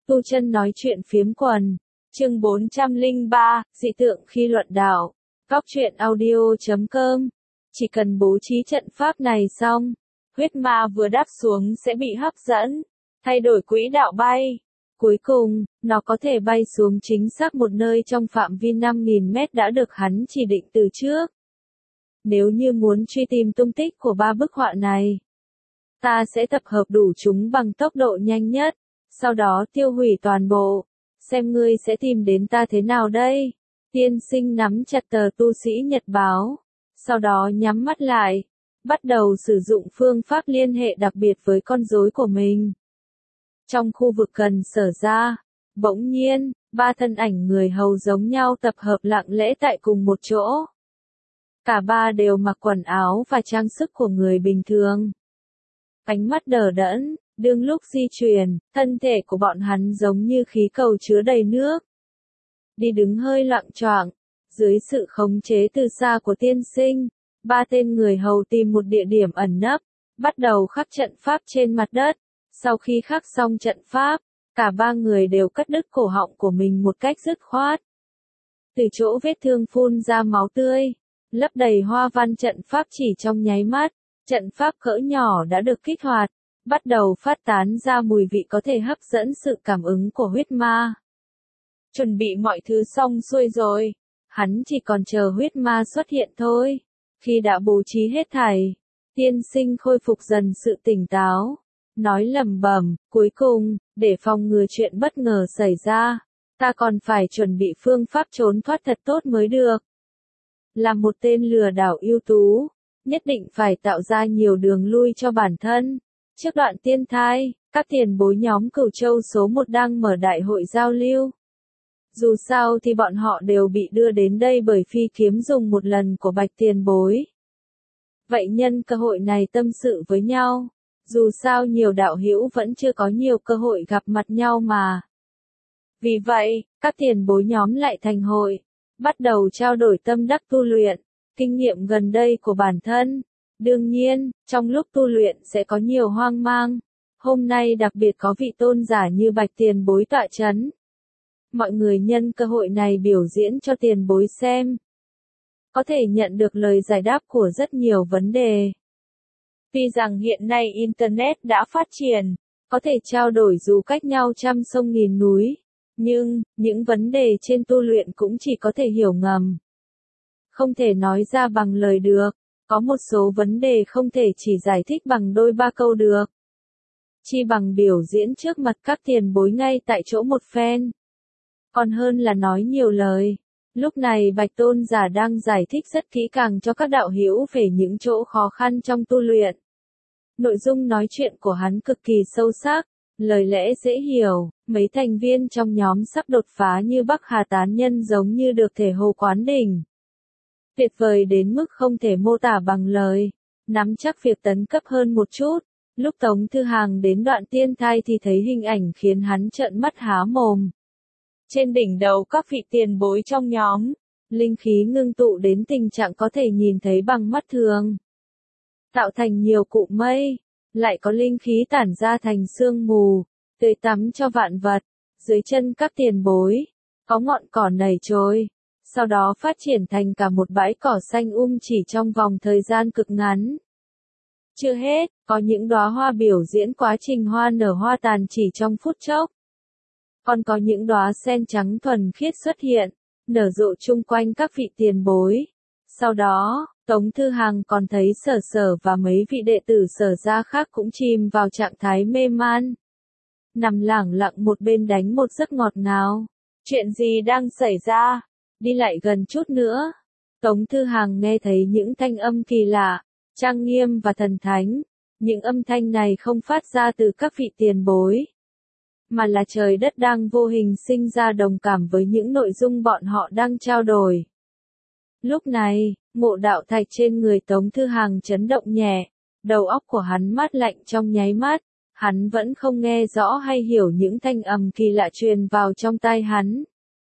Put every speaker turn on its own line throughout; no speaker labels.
Tu Chân nói chuyện phiếm quần. Chương 403, dị tượng khi luận đạo. Góc truyện audio.com. Chỉ cần bố trí trận pháp này xong, huyết ma vừa đáp xuống sẽ bị hấp dẫn, thay đổi quỹ đạo bay. Cuối cùng, nó có thể bay xuống chính xác một nơi trong phạm vi 5.000 mét đã được hắn chỉ định từ trước. Nếu như muốn truy tìm tung tích của 3 bức họa này, ta sẽ tập hợp đủ chúng bằng tốc độ nhanh nhất, sau đó tiêu hủy toàn bộ. Xem ngươi sẽ tìm đến ta thế nào đây? Tiên sinh nắm chặt tờ tu sĩ nhật báo, sau đó nhắm mắt lại, bắt đầu sử dụng phương pháp liên hệ đặc biệt với con rối của mình. Trong khu vực gần sở ra, bỗng nhiên, 3 thân ảnh người hầu giống nhau tập hợp lặng lẽ tại cùng một chỗ. Cả 3 đều mặc quần áo và trang sức của người bình thường. Ánh mắt đờ đẫn, đương lúc di chuyển, thân thể của bọn hắn giống như khí cầu chứa đầy nước. Đi đứng hơi loạng choạng, dưới sự khống chế từ xa của tiên sinh, 3 tên người hầu tìm một địa điểm ẩn nấp, bắt đầu khắc trận pháp trên mặt đất. Sau khi khắc xong trận pháp, cả 3 người đều cắt đứt cổ họng của mình một cách dứt khoát. Từ chỗ vết thương phun ra máu tươi, lấp đầy hoa văn trận pháp chỉ trong nháy mắt, trận pháp cỡ nhỏ đã được kích hoạt, bắt đầu phát tán ra mùi vị có thể hấp dẫn sự cảm ứng của huyết ma. Chuẩn bị mọi thứ xong xuôi rồi, hắn chỉ còn chờ huyết ma xuất hiện thôi. Khi đã bố trí hết thảy, tiên sinh khôi phục dần sự tỉnh táo, nói lẩm bẩm, cuối cùng, để phòng ngừa chuyện bất ngờ xảy ra, ta còn phải chuẩn bị phương pháp trốn thoát thật tốt mới được. Là một tên lừa đảo ưu tú, nhất định phải tạo ra nhiều đường lui cho bản thân. Trước đoạn tiên thai, các tiền bối nhóm Cửu Châu số 1 đang mở đại hội giao lưu. Dù sao thì bọn họ đều bị đưa đến đây bởi phi kiếm dùng một lần của Bạch tiền bối. Vậy nhân cơ hội này tâm sự với nhau. Dù sao nhiều đạo hữu vẫn chưa có nhiều cơ hội gặp mặt nhau mà. Vì vậy, các tiền bối nhóm lại thành hội, bắt đầu trao đổi tâm đắc tu luyện, kinh nghiệm gần đây của bản thân. Đương nhiên, trong lúc tu luyện sẽ có nhiều hoang mang. Hôm nay đặc biệt có vị tôn giả như Bạch tiền bối tọa chấn. Mọi người nhân cơ hội này biểu diễn cho tiền bối xem. Có thể nhận được lời giải đáp của rất nhiều vấn đề. Tuy rằng hiện nay Internet đã phát triển, có thể trao đổi dù cách nhau trăm sông nghìn núi, nhưng, những vấn đề trên tu luyện cũng chỉ có thể hiểu ngầm. Không thể nói ra bằng lời được, có một số vấn đề không thể chỉ giải thích bằng đôi ba câu được. Chi bằng biểu diễn trước mặt các tiền bối ngay tại chỗ một phen. Còn hơn là nói nhiều lời. Lúc này Bạch Tôn giả đang giải thích rất kỹ càng cho các đạo hữu về những chỗ khó khăn trong tu luyện. Nội dung nói chuyện của hắn cực kỳ sâu sắc, lời lẽ dễ hiểu, mấy thành viên trong nhóm sắp đột phá như Bắc Hà tán nhân giống như được thể hồ quán đỉnh. Tuyệt vời đến mức không thể mô tả bằng lời, nắm chắc việc tấn cấp hơn một chút. Lúc Tống Thư Hàng đến đoạn tiên thai thì thấy hình ảnh khiến hắn trợn mắt há mồm. Trên đỉnh đầu các vị tiền bối trong nhóm, linh khí ngưng tụ đến tình trạng có thể nhìn thấy bằng mắt thường. Tạo thành nhiều cụm mây, lại có linh khí tản ra thành sương mù, tưới tắm cho vạn vật. Dưới chân các tiền bối, có ngọn cỏ nảy trồi, sau đó phát triển thành cả một bãi cỏ xanh chỉ trong vòng thời gian cực ngắn. Chưa hết, có những đóa hoa biểu diễn quá trình hoa nở hoa tàn chỉ trong phút chốc. Còn có những đóa sen trắng thuần khiết xuất hiện, nở rộ chung quanh các vị tiền bối. Sau đó, Tống Thư Hàng còn thấy Sở Sở và mấy vị đệ tử Sở gia khác cũng chìm vào trạng thái mê man. Nằm lẳng lặng một bên đánh một giấc ngọt ngào. Chuyện gì đang xảy ra? Đi lại gần chút nữa. Tống Thư Hàng nghe thấy những thanh âm kỳ lạ, trang nghiêm và thần thánh. Những âm thanh này không phát ra từ các vị tiền bối, mà là trời đất đang vô hình sinh ra đồng cảm với những nội dung bọn họ đang trao đổi. Lúc này, mộ đạo thạch trên người Tống Thư Hàng chấn động nhẹ, đầu óc của hắn mát lạnh trong nháy mắt, hắn vẫn không nghe rõ hay hiểu những thanh âm kỳ lạ truyền vào trong tai hắn.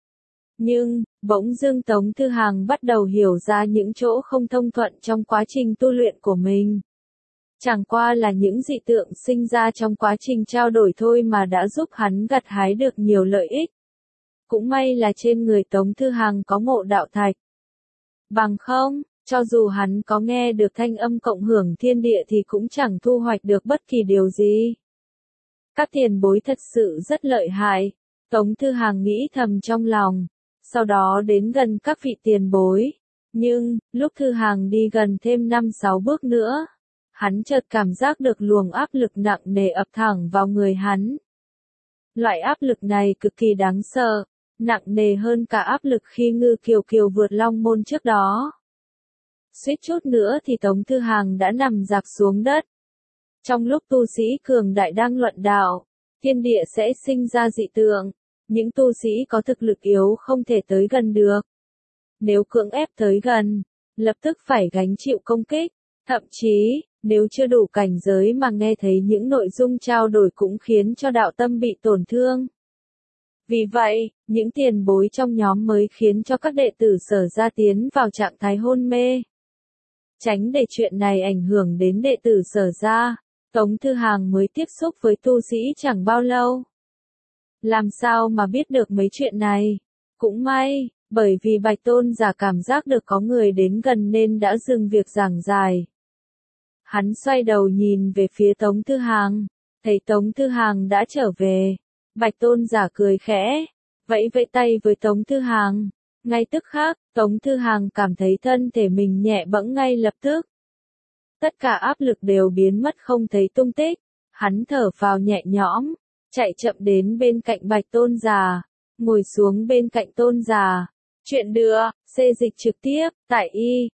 Nhưng, bỗng dưng Tống Thư Hàng bắt đầu hiểu ra những chỗ không thông thuận trong quá trình tu luyện của mình. Chẳng qua là những dị tượng sinh ra trong quá trình trao đổi thôi mà đã giúp hắn gặt hái được nhiều lợi ích. Cũng may là trên người Tống Thư Hằng có ngộ đạo thạch. Bằng không, cho dù hắn có nghe được thanh âm cộng hưởng thiên địa thì cũng chẳng thu hoạch được bất kỳ điều gì. Các tiền bối thật sự rất lợi hại, Tống Thư Hằng nghĩ thầm trong lòng, sau đó đến gần các vị tiền bối. Nhưng, lúc Thư Hằng đi gần thêm 5-6 bước nữa, hắn chợt cảm giác được luồng áp lực nặng nề ập thẳng vào người hắn. Loại áp lực này cực kỳ đáng sợ, nặng nề hơn cả áp lực khi Ngư Kiều Kiều vượt Long Môn trước đó. Suýt chút nữa thì Tống Thư Hằng đã nằm rạp xuống đất. Trong lúc tu sĩ cường đại đang luận đạo, thiên địa sẽ sinh ra dị tượng, những tu sĩ có thực lực yếu không thể tới gần được. Nếu cưỡng ép tới gần, lập tức phải gánh chịu công kích, thậm chí, nếu chưa đủ cảnh giới mà nghe thấy những nội dung trao đổi cũng khiến cho đạo tâm bị tổn thương. Vì vậy, những tiền bối trong nhóm mới khiến cho các đệ tử Sở Gia tiến vào trạng thái hôn mê. Tránh để chuyện này ảnh hưởng đến đệ tử Sở Gia, Tống Thư Hằng mới tiếp xúc với tu sĩ chẳng bao lâu. Làm sao mà biết được mấy chuyện này? Cũng may, bởi vì Bạch Tôn giả cảm giác được có người đến gần nên đã dừng việc giảng giải. Hắn xoay đầu nhìn về phía Tống Thư Hằng, thấy Tống Thư Hằng đã trở về. Bạch Tôn giả cười khẽ, vẫy vẫy tay với Tống Thư Hằng. Ngay tức khắc, Tống Thư Hằng cảm thấy thân thể mình nhẹ bẫng ngay lập tức. Tất cả áp lực đều biến mất không thấy tung tích, hắn thở phào nhẹ nhõm, chạy chậm đến bên cạnh Bạch Tôn giả, ngồi xuống bên cạnh Tôn giả. Chuyện đưa, xê dịch trực tiếp, tại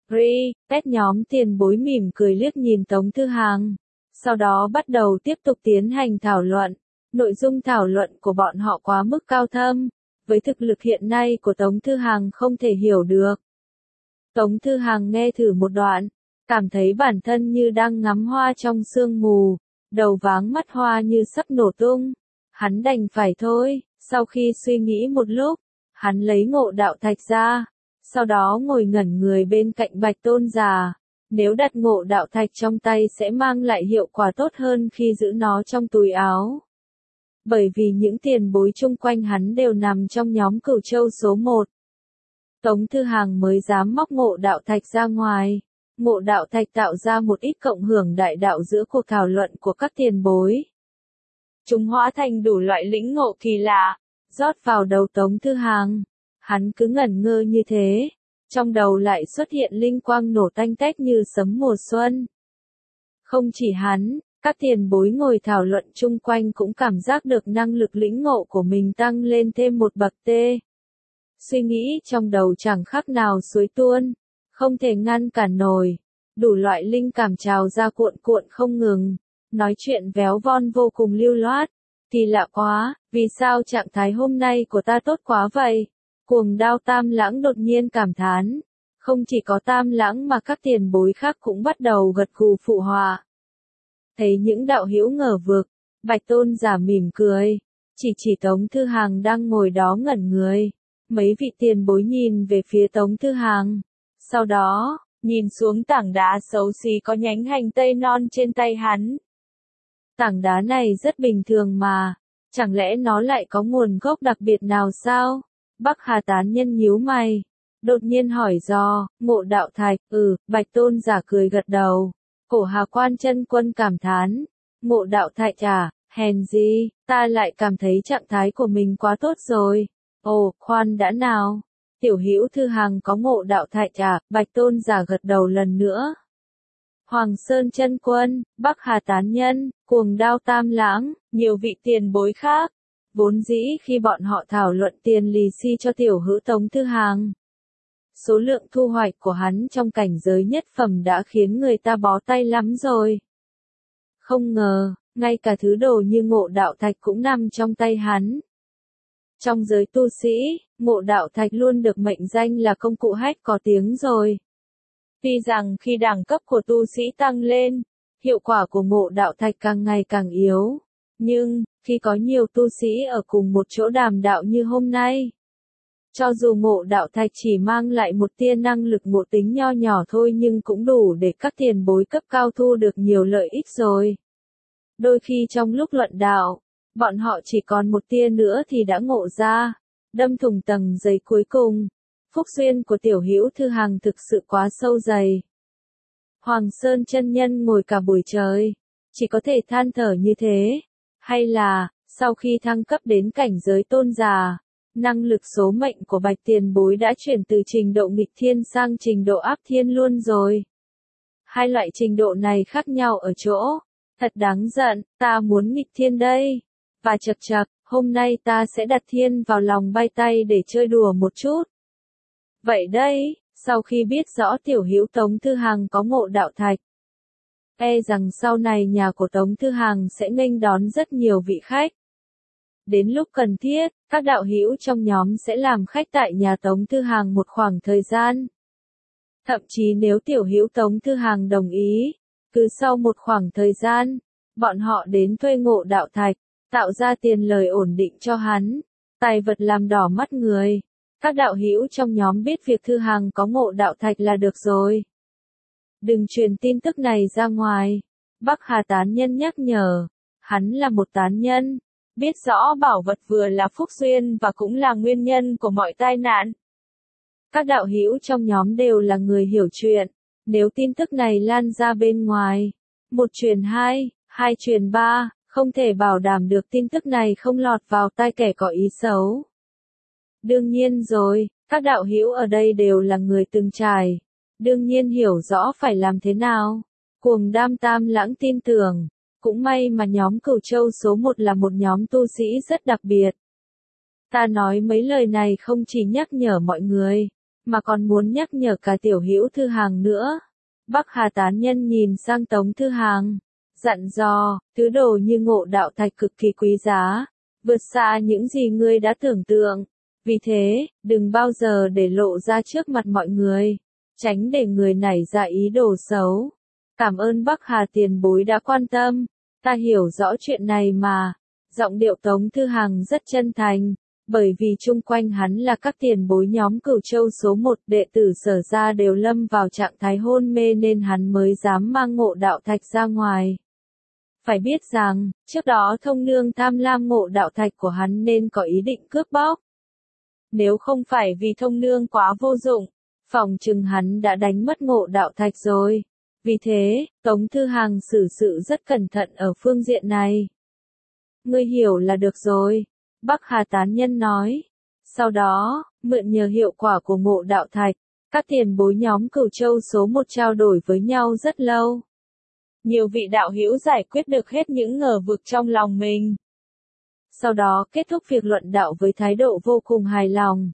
pet nhóm tiền bối mỉm cười liếc nhìn Tống Thư Hằng. Sau đó bắt đầu tiếp tục tiến hành thảo luận. Nội dung thảo luận của bọn họ quá mức cao thâm, với thực lực hiện nay của Tống Thư Hằng không thể hiểu được. Tống Thư Hằng nghe thử một đoạn, cảm thấy bản thân như đang ngắm hoa trong sương mù, đầu váng mắt hoa như sắp nổ tung. Hắn đành phải thôi, sau khi suy nghĩ một lúc, hắn lấy ngộ đạo thạch ra, sau đó ngồi ngẩn người bên cạnh Bạch Tôn giả. Nếu đặt ngộ đạo thạch trong tay sẽ mang lại hiệu quả tốt hơn khi giữ nó trong túi áo. Bởi vì những tiền bối chung quanh hắn đều nằm trong nhóm Cửu Châu số 1. Tống Thư Hằng mới dám móc ngộ đạo thạch ra ngoài. Ngộ đạo thạch tạo ra một ít cộng hưởng đại đạo giữa cuộc thảo luận của các tiền bối. Chúng hóa thành đủ loại lĩnh ngộ kỳ lạ, rót vào đầu Tống Thư Hằng. Hắn cứ ngẩn ngơ như thế, trong đầu lại xuất hiện linh quang nổ tanh tách như sấm mùa xuân. Không chỉ hắn, các tiền bối ngồi thảo luận chung quanh cũng cảm giác được năng lực lĩnh ngộ của mình tăng lên thêm một bậc tê. Suy nghĩ trong đầu chẳng khác nào suối tuôn, không thể ngăn cản nổi. Đủ loại linh cảm trào ra cuộn cuộn không ngừng, nói chuyện véo von vô cùng lưu loát. Thì lạ quá, vì sao trạng thái hôm nay của ta tốt quá vậy? Cuồng Đao Tam Lãng đột nhiên cảm thán. Không chỉ có Tam Lãng mà các tiền bối khác cũng bắt đầu gật gù phụ họa. Thấy những đạo hữu ngờ vực, Bạch Tôn giả mỉm cười, chỉ Tống Thư Hằng đang ngồi đó ngẩn người. Mấy vị tiền bối nhìn về phía Tống Thư Hằng, sau đó, nhìn xuống tảng đá xấu xí có nhánh hành tây non trên tay hắn. Tảng đá này rất bình thường mà, chẳng lẽ nó lại có nguồn gốc đặc biệt nào sao? Bắc Hà tán nhân nhíu mày, đột nhiên hỏi do, ngộ đạo thạch, Bạch Tôn giả cười gật đầu. Cổ Hà Quan Chân Quân cảm thán, ngộ đạo thạch à, hèn gì, ta lại cảm thấy trạng thái của mình quá tốt rồi. Ồ, khoan đã nào, tiểu hữu Thư Hằng có ngộ đạo thạch à, Bạch Tôn giả gật đầu lần nữa. Hoàng Sơn Chân Quân, Bắc Hà Tán Nhân, Cuồng Đao Tam Lãng, nhiều vị tiền bối khác. Vốn dĩ khi bọn họ thảo luận tiền lì xi cho tiểu hữu Tống Thư Hằng, số lượng thu hoạch của hắn trong cảnh giới nhất phẩm đã khiến người ta bó tay lắm rồi. Không ngờ, ngay cả thứ đồ như ngộ đạo thạch cũng nằm trong tay hắn. Trong giới tu sĩ, ngộ đạo thạch luôn được mệnh danh là công cụ hách có tiếng rồi. Tuy rằng khi đẳng cấp của tu sĩ tăng lên, hiệu quả của ngộ đạo thạch càng ngày càng yếu. Nhưng, khi có nhiều tu sĩ ở cùng một chỗ đàm đạo như hôm nay, Cho dù ngộ đạo thạch chỉ mang lại một tia năng lực ngộ tính nho nhỏ thôi nhưng cũng đủ để các tiền bối cấp cao thu được nhiều lợi ích rồi. Đôi khi trong lúc luận đạo, bọn họ chỉ còn một tia nữa thì đã ngộ ra, đâm thủng tầng giấy cuối cùng. Phúc duyên của Tiểu Hữu Thư Hằng thực sự quá sâu dày. Hoàng Sơn chân nhân ngồi cả buổi trời, chỉ có thể than thở như thế. Hay là, sau khi thăng cấp đến cảnh giới tôn giả, năng lực số mệnh của Bạch tiền bối đã chuyển từ trình độ nghịch thiên sang trình độ áp thiên luôn rồi. Hai loại trình độ này khác nhau ở chỗ, thật đáng giận, ta muốn nghịch thiên đây. Và chậc chậc, hôm nay ta sẽ đặt thiên vào lòng bay tay để chơi đùa một chút. Vậy đây, sau khi biết rõ Tiểu Hữu Tống Thư Hằng có ngộ đạo thạch, e rằng sau này nhà của Tống Thư Hằng sẽ nghênh đón rất nhiều vị khách. Đến lúc cần thiết, các đạo hữu trong nhóm sẽ làm khách tại nhà Tống Thư Hằng một khoảng thời gian. Thậm chí nếu Tiểu Hữu Tống Thư Hằng đồng ý, cứ sau một khoảng thời gian, bọn họ đến thuê ngộ đạo thạch, tạo ra tiền lời ổn định cho hắn, tài vật làm đỏ mắt người. Các đạo hữu trong nhóm biết việc Thư Hằng có ngộ đạo thạch là được rồi. Đừng truyền tin tức này ra ngoài. Bắc Hà tán nhân nhắc nhở, hắn là một tán nhân, biết rõ bảo vật vừa là phúc duyên và cũng là nguyên nhân của mọi tai nạn. Các đạo hữu trong nhóm đều là người hiểu chuyện, nếu tin tức này lan ra bên ngoài, một truyền hai, hai truyền ba, không thể bảo đảm được tin tức này không lọt vào tai kẻ có ý xấu. Đương nhiên rồi, các đạo hữu ở đây đều là người từng trải, đương nhiên hiểu rõ phải làm thế nào. Cuồng Đam Tam Lãng tin tưởng, cũng may mà nhóm Cửu Châu số 1 là một nhóm tu sĩ rất đặc biệt. Ta nói mấy lời này không chỉ nhắc nhở mọi người, mà còn muốn nhắc nhở cả Tiểu Hữu Thư Hằng nữa. Bắc Hà tán nhân nhìn sang Tống Thư Hằng, dặn dò, thứ đồ như ngộ đạo thạch cực kỳ quý giá, vượt xa những gì ngươi đã tưởng tượng. Vì thế, đừng bao giờ để lộ ra trước mặt mọi người, tránh để người nảy ra ý đồ xấu. Cảm ơn Bắc Hà tiền bối đã quan tâm, ta hiểu rõ chuyện này mà. Giọng điệu Tống Thư Hằng rất chân thành, bởi vì chung quanh hắn là các tiền bối nhóm Cửu Châu số 1 đệ tử Sở gia đều lâm vào trạng thái hôn mê nên hắn mới dám mang ngộ đạo thạch ra ngoài. Phải biết rằng, trước đó Thông Nương tham lam ngộ đạo thạch của hắn nên có ý định cướp bóc. Nếu không phải vì Thông Nương quá vô dụng, phỏng chừng hắn đã đánh mất ngộ đạo thạch rồi. Vì thế, Tống Thư Hằng xử sự rất cẩn thận ở phương diện này. Ngươi hiểu là được rồi, Bắc Hà tán nhân nói. Sau đó, mượn nhờ hiệu quả của ngộ đạo thạch, các tiền bối nhóm Cửu Châu số 1 trao đổi với nhau rất lâu. Nhiều vị đạo hữu giải quyết được hết những ngờ vực trong lòng mình. Sau đó kết thúc việc luận đạo với thái độ vô cùng hài lòng.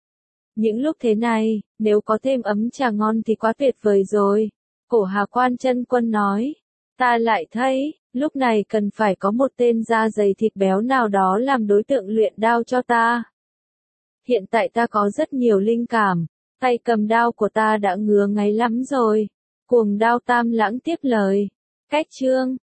Những lúc thế này, nếu có thêm ấm trà ngon thì quá tuyệt vời rồi. Cổ Hà Quan Chân Quân nói, ta lại thấy, lúc này cần phải có một tên da dày thịt béo nào đó làm đối tượng luyện đao cho ta. Hiện tại ta có rất nhiều linh cảm, tay cầm đao của ta đã ngứa ngáy lắm rồi. Cuồng Đao Tam Lãng tiếp lời. Cách chương